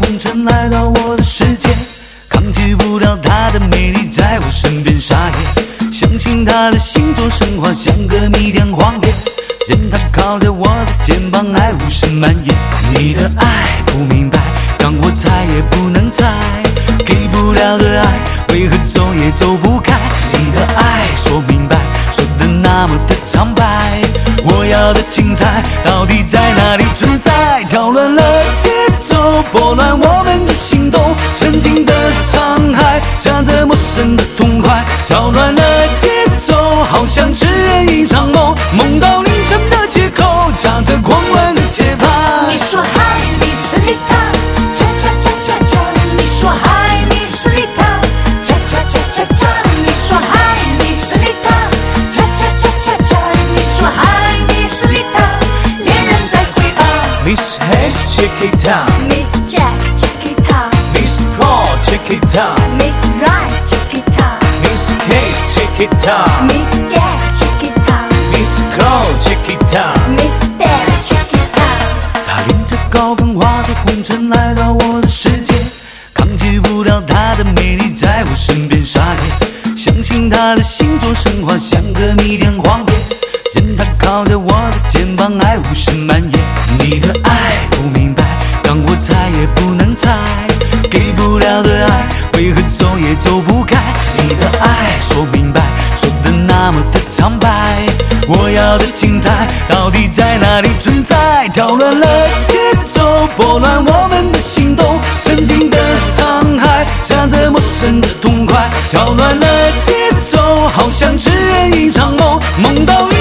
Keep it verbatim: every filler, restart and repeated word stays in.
红尘来到我的世界，抗拒不了她的美丽在我身边撒野，相信她的星座神话像个弥天谎言，任她靠在我的肩膀，爱无声蔓延。你的爱不明白，让我猜也不能猜，给不了的爱为何走也走不开？你的爱说明白，说的那么的苍白，我要的精彩到底在哪里存在？挑乱了节奏，拨乱我们的心动，曾经的沧海夹着陌生的痛快，挑乱了节奏，好像痴人一场梦，梦到凌晨的街口，夹着狂乱的节拍。 你说嗨，你是丽塔，恰恰恰恰恰。你说嗨，你是丽塔，恰恰恰恰恰。你说嗨，你是丽塔，恰恰恰恰恰。你说嗨，你是丽塔，恋人在回答。 Miss Hayes check it out， Miss Jack check it out， Miss Paul check it out， Miss Rice check it out， Miss Case check it out， Miss Gag check it out， Miss Cole check it out， Miss Dare check it out。 她领着高跟划着红尘来到我的世界，抗拒不了她的美丽在我身边撒野，相信她的星座神话像个弥天谎言，任她靠在我的肩膀，爱无声蔓延。你的爱不明白，让我猜也不能猜，给不了的爱为何走也走不开？你的爱说明白，说的那么的苍白，我要的精彩到底在哪里存在？挑乱了节奏，拨乱我们的心动，曾经的沧海夹着陌生的痛快，挑乱了节奏，好像痴人一场梦，梦到